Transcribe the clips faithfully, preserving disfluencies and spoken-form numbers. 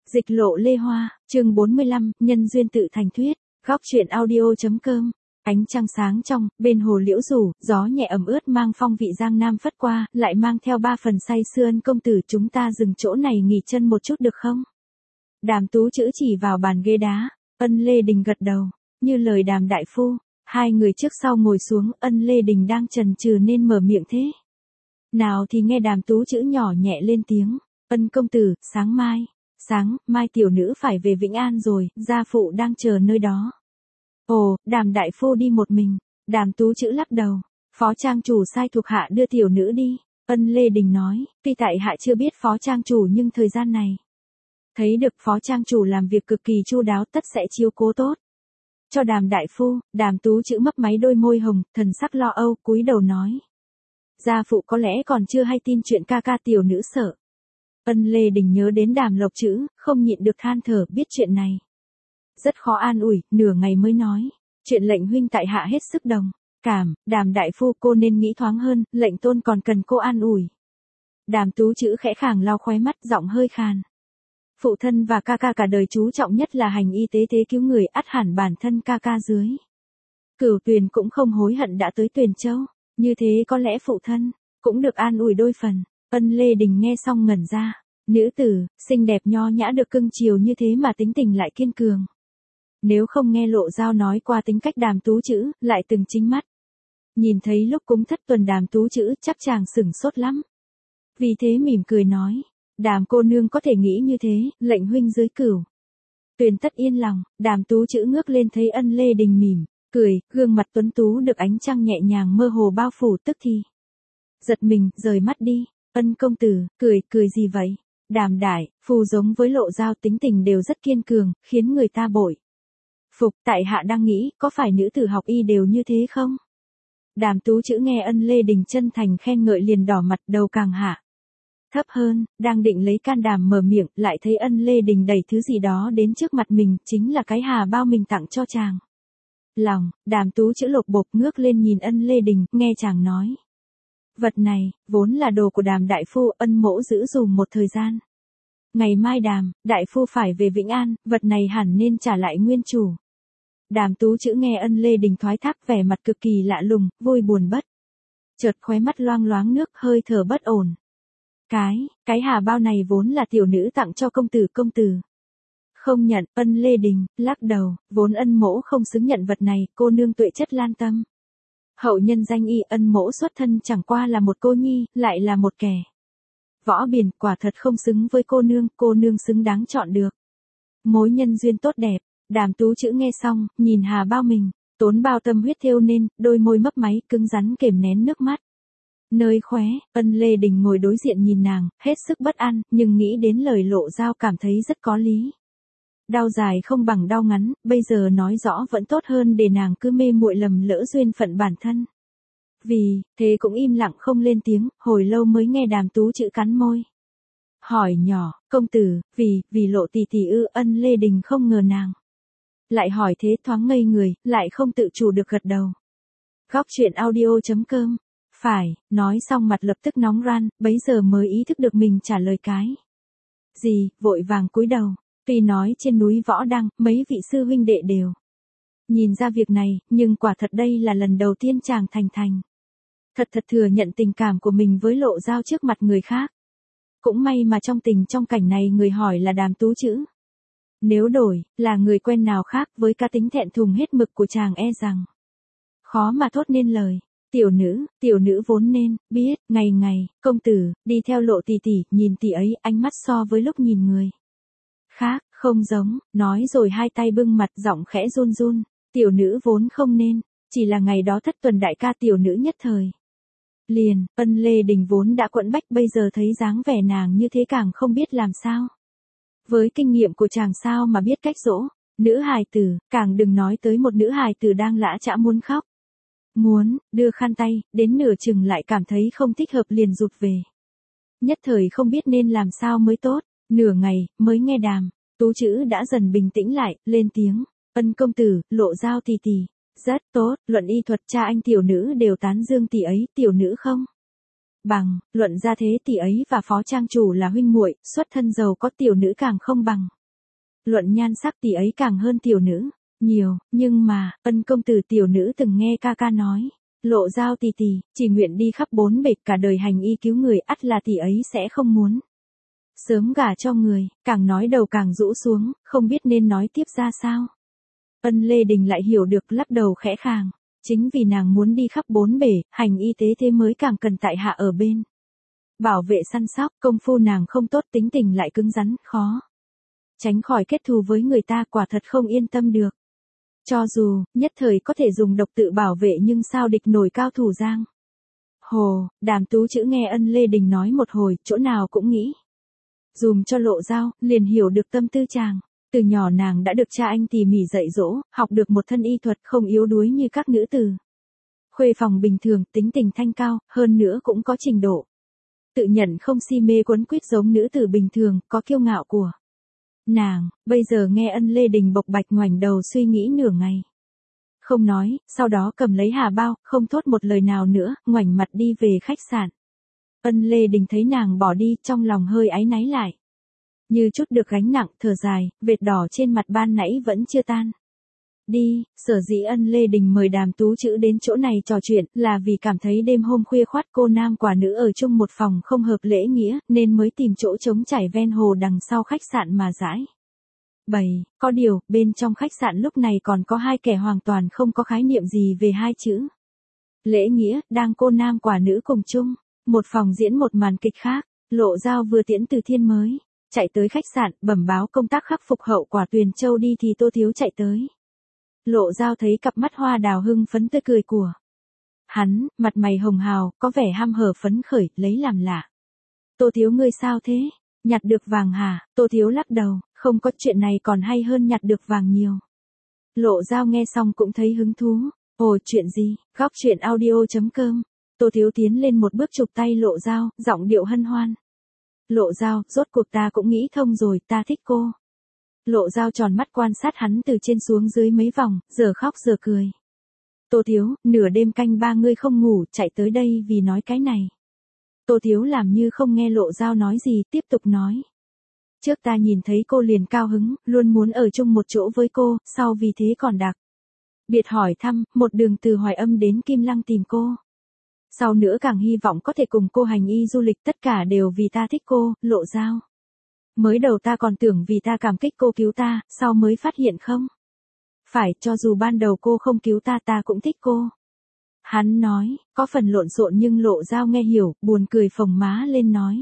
Dịch lộ Lê Hoa, chương bốn mươi lăm, nhân duyên tự thành thuyết, góc truyện audio.com. Ánh trăng sáng trong, bên hồ liễu rủ, gió nhẹ ẩm ướt mang phong vị giang nam phất qua, lại mang theo ba phần say sưa. Ân công tử, chúng ta dừng chỗ này nghỉ chân một chút được không? Đàm Tú chữ chỉ vào bàn ghế đá. Ân Lê Đình gật đầu, như lời Đàm đại phu. Hai người trước sau ngồi xuống, Ân Lê Đình đang chần chừ nên mở miệng thế nào thì nghe Đàm Tú chữ nhỏ nhẹ lên tiếng. Ân công tử, sáng mai, sáng mai tiểu nữ phải về Vĩnh An rồi, gia phụ đang chờ nơi đó. Ồ, Đàm đại phu đi một mình. Đàm Tú chữ lắc đầu. Phó trang chủ sai thuộc hạ đưa tiểu nữ đi. Ân Lê Đình nói, tuy tại hạ chưa biết phó trang chủ nhưng thời gian này thấy được phó trang chủ làm việc cực kỳ chu đáo, tất sẽ chiếu cố tốt cho Đàm đại phu. Đàm Tú chữ mấp máy đôi môi hồng, thần sắc lo âu, cúi đầu nói. Gia phụ có lẽ còn chưa hay tin chuyện ca ca tiểu nữ sợ. Ân Lê Đình nhớ đến Đàm Lộc chữ, không nhịn được than thở, biết chuyện này rất khó an ủi, nửa ngày mới nói. Chuyện lệnh huynh tại hạ hết sức đồng cảm, Đàm đại phu cô nên nghĩ thoáng hơn, lệnh tôn còn cần cô an ủi. Đàm Tú chữ khẽ khàng lau khóe mắt, giọng hơi khàn. Phụ thân và ca ca cả đời chú trọng nhất là hành y tế thế cứu người, ắt hẳn bản thân ca ca dưới Cửu Tuyền cũng không hối hận đã tới Tuyền Châu, như thế có lẽ phụ thân cũng được an ủi đôi phần. Ân Lê Đình nghe xong ngẩn ra, nữ tử xinh đẹp nho nhã được cưng chiều như thế mà tính tình lại kiên cường. Nếu không nghe Lộ Giao nói qua tính cách Đàm Tú chữ, lại từng chính mắt nhìn thấy lúc cúng thất tuần Đàm Tú chữ, chắc chàng sửng sốt lắm. Vì thế mỉm cười nói, Đàm cô nương có thể nghĩ như thế, lệnh huynh dưới Cửu Tuyền tất yên lòng. Đàm Tú chữ ngước lên thấy Ân Lê Đình mỉm cười, gương mặt tuấn tú được ánh trăng nhẹ nhàng mơ hồ bao phủ, tức thì giật mình, rời mắt đi. Ân công tử, cười, cười gì vậy? Đàm đại phu giống với Lộ Giao tính tình đều rất kiên cường, khiến người ta bội phục. Tại hạ đang nghĩ, có phải nữ tử học y đều như thế không? Đàm Tú chữ nghe Ân Lê Đình chân thành khen ngợi liền đỏ mặt, đầu càng hạ thấp hơn, đang định lấy can đảm mở miệng, lại thấy Ân Lê Đình đẩy thứ gì đó đến trước mặt mình, chính là cái hà bao mình tặng cho chàng. Lòng, Đàm Tú chữ lột bột ngước lên nhìn Ân Lê Đình, nghe chàng nói. Vật này, vốn là đồ của Đàm đại phu, Ân mỗ giữ dùm một thời gian. Ngày mai Đàm đại phu phải về Vĩnh An, vật này hẳn nên trả lại nguyên chủ. Đàm Tú chữ nghe Ân Lê Đình thoái thác, vẻ mặt cực kỳ lạ lùng, vui buồn bất chợt, khóe mắt loang loáng nước, hơi thở bất ổn. Cái, cái hà bao này vốn là tiểu nữ tặng cho công tử, công tử không nhận. Ân Lê Đình lắc đầu, vốn Ân mỗ không xứng nhận vật này, cô nương tuệ chất lan tâm. Hậu nhân danh y, Ân mỗ xuất thân chẳng qua là một cô nhi, lại là một kẻ võ biền, quả thật không xứng với cô nương, cô nương xứng đáng chọn được mối nhân duyên tốt đẹp. Đàm Tú chữ nghe xong, nhìn hà bao mình tốn bao tâm huyết thêu nên, đôi môi mấp máy, cứng rắn kềm nén nước mắt nơi khóe. Ân Lê Đình ngồi đối diện nhìn nàng, hết sức bất an, nhưng nghĩ đến lời Lộ Giao cảm thấy rất có lý. Đau dài không bằng đau ngắn, bây giờ nói rõ vẫn tốt hơn để nàng cứ mê muội lầm lỡ duyên phận bản thân. Vì thế cũng im lặng không lên tiếng, hồi lâu mới nghe Đàm Tú chữ cắn môi hỏi nhỏ, công tử, vì, vì Lộ tỷ tỷ ư? Ân Lê Đình không ngờ nàng lại hỏi thế, thoáng ngây người, lại không tự chủ được gật đầu. Góc truyện audio.com. Phải, nói xong mặt lập tức nóng ran, bấy giờ mới ý thức được mình trả lời cái gì, vội vàng cúi đầu. Tuy nói trên núi Võ Đăng, mấy vị sư huynh đệ đều nhìn ra việc này, nhưng quả thật đây là lần đầu tiên chàng thành thành thật thật thừa nhận tình cảm của mình với Lộ Giao trước mặt người khác. Cũng may mà trong tình trong cảnh này người hỏi là Đàm Tú chữ. Nếu đổi là người quen nào khác, với cá tính thẹn thùng hết mực của chàng, e rằng khó mà thốt nên lời. Tiểu nữ, tiểu nữ vốn nên biết, ngày ngày, công tử đi theo Lộ tỷ tỷ, nhìn tỷ ấy, ánh mắt so với lúc nhìn người khác không giống. Nói rồi hai tay bưng mặt, giọng khẽ run run. Tiểu nữ vốn không nên, chỉ là ngày đó thất tuần đại ca tiểu nữ nhất thời liền. Ân Lê Đình vốn đã quẫn bách, bây giờ thấy dáng vẻ nàng như thế càng không biết làm sao. Với kinh nghiệm của chàng sao mà biết cách dỗ nữ hài tử, càng đừng nói tới một nữ hài tử đang lã chã muốn khóc muốn đưa khăn tay, đến nửa chừng lại cảm thấy không thích hợp liền rụt về. Nhất thời không biết nên làm sao mới tốt. Nửa ngày mới nghe Đàm Tú chữ đã dần bình tĩnh lại, lên tiếng. Ân công tử, Lộ Giao tỷ tỷ rất tốt, luận y thuật cha anh tiểu nữ đều tán dương tỷ ấy, tiểu nữ không bằng, luận ra thế tỷ ấy và phó trang chủ là huynh muội, xuất thân giàu có, tiểu nữ càng không bằng. Luận nhan sắc tỷ ấy càng hơn tiểu nữ, nhiều, nhưng mà, Ân công tử tiểu nữ từng nghe ca ca nói. Lộ Giao tỷ tỷ, chỉ nguyện đi khắp bốn bể cả đời hành y cứu người, ắt là tỷ ấy sẽ không muốn sớm gả cho người, càng nói đầu càng rũ xuống, không biết nên nói tiếp ra sao. Ân Lê Đình lại hiểu được, lắc đầu khẽ khàng. Chính vì nàng muốn đi khắp bốn bể, hành y tế thế mới càng cần tại hạ ở bên. Bảo vệ săn sóc, công phu nàng không tốt, tính tình lại cứng rắn, khó tránh khỏi kết thù với người ta, quả thật không yên tâm được. Cho dù, nhất thời có thể dùng độc tự bảo vệ nhưng sao địch nổi cao thủ giang hồ. Đàm Tú Chữ nghe Ân Lê Đình nói một hồi, chỗ nào cũng nghĩ dùm cho Lộ Giao, liền hiểu được tâm tư chàng. Từ nhỏ nàng đã được cha anh tỉ mỉ dạy dỗ, học được một thân y thuật không yếu đuối như các nữ tử khuê phòng bình thường, tính tình thanh cao, hơn nữa cũng có trình độ. Tự nhận không si mê quấn quýt giống nữ tử bình thường, có kiêu ngạo của nàng. Bây giờ nghe Ân Lê Đình bộc bạch, ngoảnh đầu suy nghĩ nửa ngày. Không nói, sau đó cầm lấy hà bao, không thốt một lời nào nữa, ngoảnh mặt đi về khách sạn. Ân Lê Đình thấy nàng bỏ đi, trong lòng hơi áy náy lại. Như chút được gánh nặng, thở dài, vệt đỏ trên mặt ban nãy vẫn chưa tan đi. Sở dĩ Ân Lê Đình mời Đàm Tú Chữ đến chỗ này trò chuyện, là vì cảm thấy đêm hôm khuya khoắt cô nam quả nữ ở chung một phòng không hợp lễ nghĩa, nên mới tìm chỗ trống trải ven hồ đằng sau khách sạn mà giải bày. Có điều, bên trong khách sạn lúc này còn có hai kẻ hoàn toàn không có khái niệm gì về hai chữ lễ nghĩa, đang cô nam quả nữ cùng chung một phòng diễn một màn kịch khác. Lộ Giao vừa tiễn từ Thiên mới chạy tới khách sạn, bẩm báo công tác khắc phục hậu quả Tuyền Châu đi thì Tô Thiếu chạy tới. Lộ Giao thấy cặp mắt hoa đào hưng phấn tươi cười của hắn, mặt mày hồng hào, có vẻ ham hở phấn khởi, lấy làm lạ. Tô Thiếu ngươi sao thế? Nhặt được vàng hả? Tô Thiếu lắc đầu, không có, chuyện này còn hay hơn nhặt được vàng nhiều. Lộ Giao nghe xong cũng thấy hứng thú. Ồ, chuyện gì? Góc chuyện audio chấm com. Tô Thiếu tiến lên một bước chụp tay Lộ Giao, giọng điệu hân hoan. Lộ Giao, rốt cuộc ta cũng nghĩ thông rồi, ta thích cô. Lộ Giao tròn mắt quan sát hắn từ trên xuống dưới mấy vòng, giờ khóc giờ cười. Tô Thiếu, nửa đêm canh ba ngươi không ngủ, chạy tới đây vì nói cái này. Tô Thiếu làm như không nghe Lộ Giao nói gì, tiếp tục nói. Trước ta nhìn thấy cô liền cao hứng, luôn muốn ở chung một chỗ với cô, sau vì thế còn đặc biệt hỏi thăm, một đường từ Hoài Âm đến Kim Lăng tìm cô. Sau nữa càng hy vọng có thể cùng cô hành y du lịch, tất cả đều vì ta thích cô, Lộ Giao. Mới đầu ta còn tưởng vì ta cảm kích cô cứu ta, sau mới phát hiện không phải, cho dù ban đầu cô không cứu ta ta cũng thích cô. Hắn nói, có phần lộn xộn nhưng Lộ Giao nghe hiểu, buồn cười phồng má lên nói.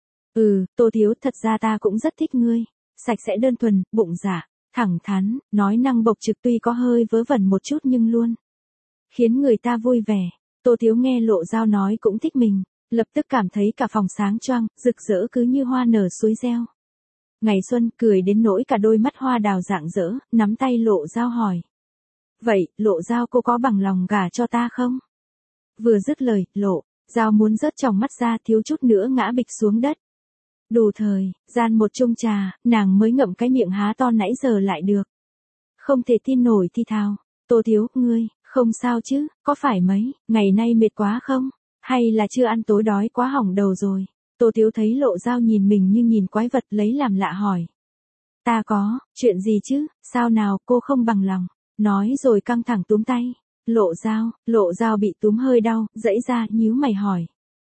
Ừ, Tô Thiếu, thật ra ta cũng rất thích ngươi. Sạch sẽ đơn thuần, bụng dạ, thẳng thắn, nói năng bộc trực, tuy có hơi vớ vẩn một chút nhưng luôn khiến người ta vui vẻ. Tô Thiếu nghe Lộ Giao nói cũng thích mình, lập tức cảm thấy cả phòng sáng choang, rực rỡ cứ như hoa nở suối reo. Ngày xuân, cười đến nỗi cả đôi mắt hoa đào rạng rỡ, nắm tay Lộ Giao hỏi. Vậy, Lộ Giao cô có bằng lòng gả cho ta không? Vừa dứt lời, Lộ Giao muốn rớt tròng mắt ra, thiếu chút nữa ngã bịch xuống đất. Đủ thời, gian một chung trà, nàng mới ngậm cái miệng há to nãy giờ lại được. Không thể tin nổi thì thào. Tô Thiếu, ngươi, không sao chứ, có phải mấy, ngày nay mệt quá không? Hay là chưa ăn tối đói quá hỏng đầu rồi? Tô Thiếu thấy Lộ Giao nhìn mình như nhìn quái vật, lấy làm lạ hỏi. Ta có, chuyện gì chứ, sao nào, cô không bằng lòng. Nói rồi căng thẳng túm tay. Lộ Giao, Lộ Giao bị túm hơi đau, dãy ra, nhíu mày hỏi.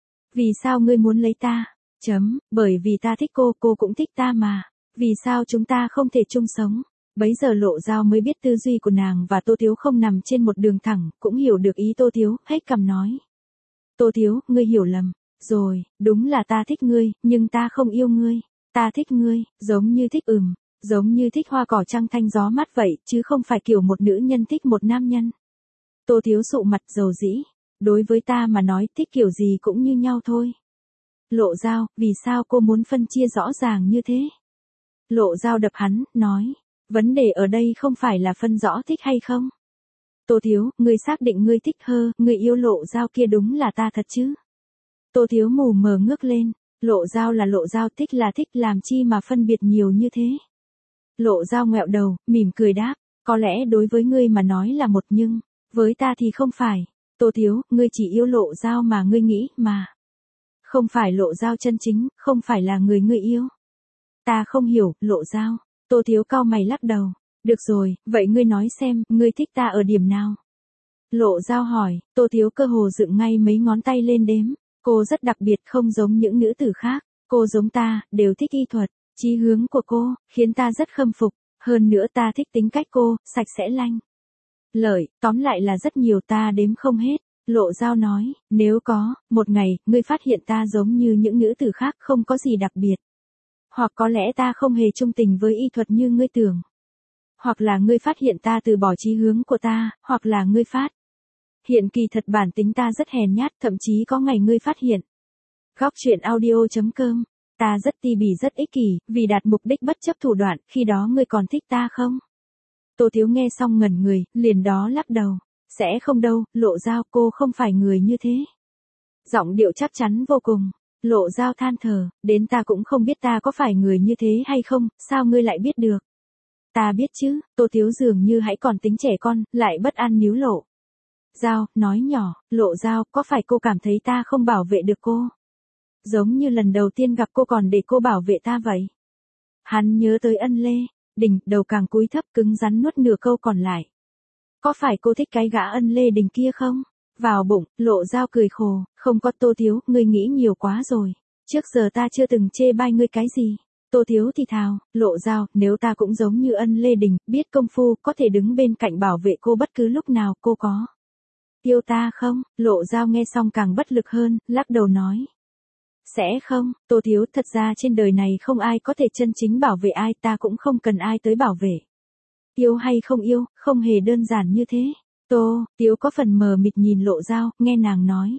Vì sao ngươi muốn lấy ta? Chấm, bởi vì ta thích cô, cô cũng thích ta mà. Vì sao chúng ta không thể chung sống? Bấy giờ Lộ Giao mới biết tư duy của nàng và Tô Thiếu không nằm trên một đường thẳng, cũng hiểu được ý Tô Thiếu, hết cằm nói. Tô Thiếu, ngươi hiểu lầm. Rồi, đúng là ta thích ngươi, nhưng ta không yêu ngươi. Ta thích ngươi, giống như thích ừm, giống như thích hoa cỏ trăng thanh gió mát vậy, chứ không phải kiểu một nữ nhân thích một nam nhân. Tô Thiếu sụ mặt dầu dĩ. Đối với ta mà nói, thích kiểu gì cũng như nhau thôi. Lộ Giao, vì sao cô muốn phân chia rõ ràng như thế? Lộ Giao đập hắn, nói. Vấn đề ở đây không phải là phân rõ thích hay không. Tô Thiếu, ngươi xác định ngươi thích hơ, ngươi yêu Lộ Giao kia đúng là ta thật chứ? Tô Thiếu mù mờ ngước lên. Lộ Giao là Lộ Giao, thích là thích, làm chi mà phân biệt nhiều như thế? Lộ Giao ngoẹo đầu, mỉm cười đáp. Có lẽ đối với ngươi mà nói là một nhưng, với ta thì không phải. Tô Thiếu, ngươi chỉ yêu Lộ Giao mà ngươi nghĩ, mà không phải Lộ Giao chân chính, không phải là người ngươi yêu. Ta không hiểu, Lộ Giao. Tô Thiếu cau mày lắc đầu. Được rồi, vậy ngươi nói xem, ngươi thích ta ở điểm nào? Lộ Dao hỏi, Tô Thiếu cơ hồ dựng ngay mấy ngón tay lên đếm. Cô rất đặc biệt, không giống những nữ tử khác. Cô giống ta, đều thích y thuật. Chí hướng của cô, khiến ta rất khâm phục. Hơn nữa ta thích tính cách cô, sạch sẽ lanh lợi, tóm lại là rất nhiều, ta đếm không hết. Lộ Dao nói, nếu có, một ngày, ngươi phát hiện ta giống như những nữ tử khác không có gì đặc biệt. Hoặc có lẽ ta không hề trung tình với y thuật như ngươi tưởng. Hoặc là ngươi phát hiện ta từ bỏ chí hướng của ta, hoặc là ngươi phát hiện kỳ thật bản tính ta rất hèn nhát, thậm chí có ngày ngươi phát hiện. Góc truyện audio chấm com, ta rất ti bỉ rất ích kỷ, vì đạt mục đích bất chấp thủ đoạn, khi đó ngươi còn thích ta không? Tô Thiếu nghe xong ngẩn người, liền đó lắc đầu. Sẽ không đâu, Lộ Dao, cô không phải người như thế. Giọng điệu chắc chắn vô cùng. Lộ Dao than thở, đến ta cũng không biết ta có phải người như thế hay không, sao ngươi lại biết được? Ta biết chứ, Tô Thiếu dường như hãy còn tính trẻ con, lại bất an níu Lộ Dao, nói nhỏ, Lộ Dao, có phải cô cảm thấy ta không bảo vệ được cô? Giống như lần đầu tiên gặp cô còn để cô bảo vệ ta vậy. Hắn nhớ tới Ân Lê Đình, đầu càng cúi thấp cứng rắn nuốt nửa câu còn lại. Có phải cô thích cái gã Ân Lê Đình kia không? Vào bụng, Lộ Dao cười khổ, không có Tô Thiếu, ngươi nghĩ nhiều quá rồi. Trước giờ ta chưa từng chê bai ngươi cái gì. Tô Thiếu thì thào, Lộ Dao, nếu ta cũng giống như Ân Lê Đình, biết công phu, có thể đứng bên cạnh bảo vệ cô bất cứ lúc nào, cô có yêu ta không? Lộ Dao nghe xong càng bất lực hơn, lắc đầu nói. Sẽ không, Tô Thiếu, thật ra trên đời này không ai có thể chân chính bảo vệ ai, ta cũng không cần ai tới bảo vệ. Yêu hay không yêu, không hề đơn giản như thế. Tô Thiếu có phần mờ mịt nhìn Lộ Dao, nghe nàng nói.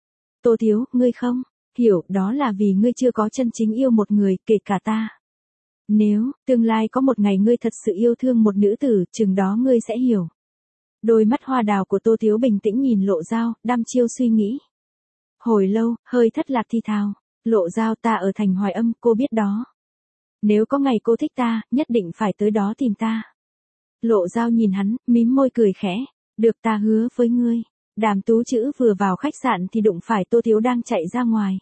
Tô Thiếu, ngươi không hiểu, đó là vì ngươi chưa có chân chính yêu một người, kể cả ta. Nếu, tương lai có một ngày ngươi thật sự yêu thương một nữ tử, chừng đó ngươi sẽ hiểu. Đôi mắt hoa đào của Tô Thiếu bình tĩnh nhìn Lộ Dao, đăm chiêu suy nghĩ. Hồi lâu, hơi thất lạc thi thào. Lộ Dao, ta ở thành Hoài Âm, cô biết đó. Nếu có ngày cô thích ta, nhất định phải tới đó tìm ta. Lộ Dao nhìn hắn, mím môi cười khẽ. Được, ta hứa với ngươi. Đàm Tú Chữ vừa vào khách sạn thì đụng phải Tô Thiếu đang chạy ra ngoài.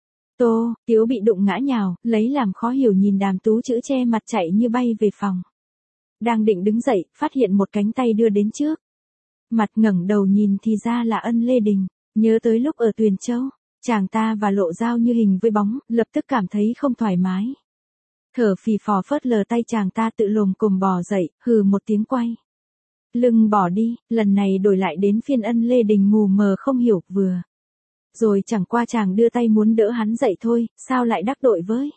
Tô Thiếu bị đụng ngã nhào, lấy làm khó hiểu nhìn Đàm Tú Chữ che mặt chạy như bay về phòng. Đang định đứng dậy, phát hiện một cánh tay đưa đến trước. Mặt ngẩng đầu nhìn thì ra là Ân Lê Đình. Nhớ tới lúc ở Tuyền Châu, chàng ta và Lộ Dao như hình với bóng, lập tức cảm thấy không thoải mái. Thở phì phò phớt lờ tay chàng ta tự lồm cồm bò dậy, hừ một tiếng quay lưng bỏ đi, lần này đổi lại đến phiên Ân Lê Đình mù mờ không hiểu, vừa rồi chẳng qua chàng đưa tay muốn đỡ hắn dậy thôi, sao lại đắc tội với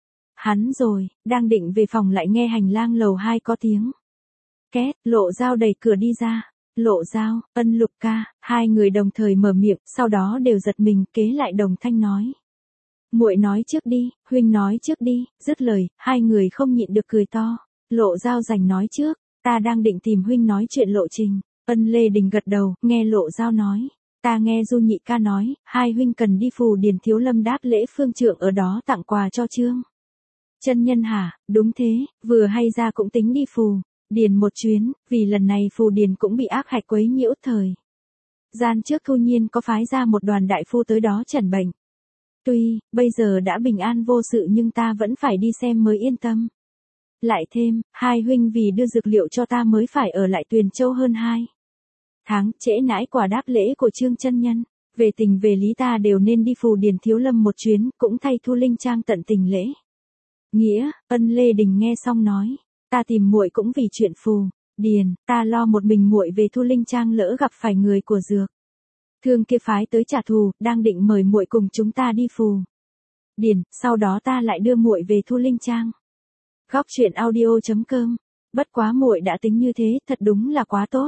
hắn rồi, đang định về phòng lại nghe hành lang lầu hai có tiếng két, Lộ Dao đẩy cửa đi ra. Lộ Dao, Ân Lục ca, hai người đồng thời mở miệng, sau đó đều giật mình, kế lại đồng thanh nói. Muội nói trước đi, huynh nói trước đi, dứt lời, hai người không nhịn được cười to. Lộ Dao giành nói trước, ta đang định tìm huynh nói chuyện lộ trình. Ân Lê Đình gật đầu, nghe Lộ Dao nói. Ta nghe Du Nhị ca nói, hai huynh cần đi Phù Điền Thiếu Lâm đáp lễ phương trượng ở đó tặng quà cho Trương chân nhân hả? Đúng thế, vừa hay ra cũng tính đi Phù Điền một chuyến, vì lần này Phù Điền cũng bị ác hạch quấy nhiễu thời gian trước Thu Nhiên có phái ra một đoàn đại phu tới đó chẩn bệnh. Tuy, bây giờ đã bình an vô sự nhưng ta vẫn phải đi xem mới yên tâm. Lại thêm, hai huynh vì đưa dược liệu cho ta mới phải ở lại Tuyền Châu hơn hai tháng, trễ nãi quả đáp lễ của Trương chân nhân. Về tình về lý ta đều nên đi Phù Điền Thiếu Lâm một chuyến, cũng thay Thu Linh Trang tận tình lễ nghĩa. Ân Lê Đình nghe xong nói. Ta tìm muội cũng vì chuyện Phù Điền, ta lo một mình muội về Thu Linh Trang lỡ gặp phải người của dược thương kia phái tới trả thù, đang định mời muội cùng chúng ta đi Phù Điền, sau đó ta lại đưa muội về Thu Linh Trang. Góc truyện audio chấm com. Bất quá muội đã tính như thế, thật đúng là quá tốt.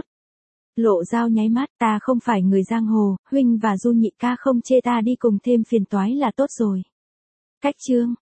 Lộ Dao nháy mắt, ta không phải người giang hồ, huynh và Du Nhị ca không chê ta đi cùng thêm phiền toái là tốt rồi. Cách chương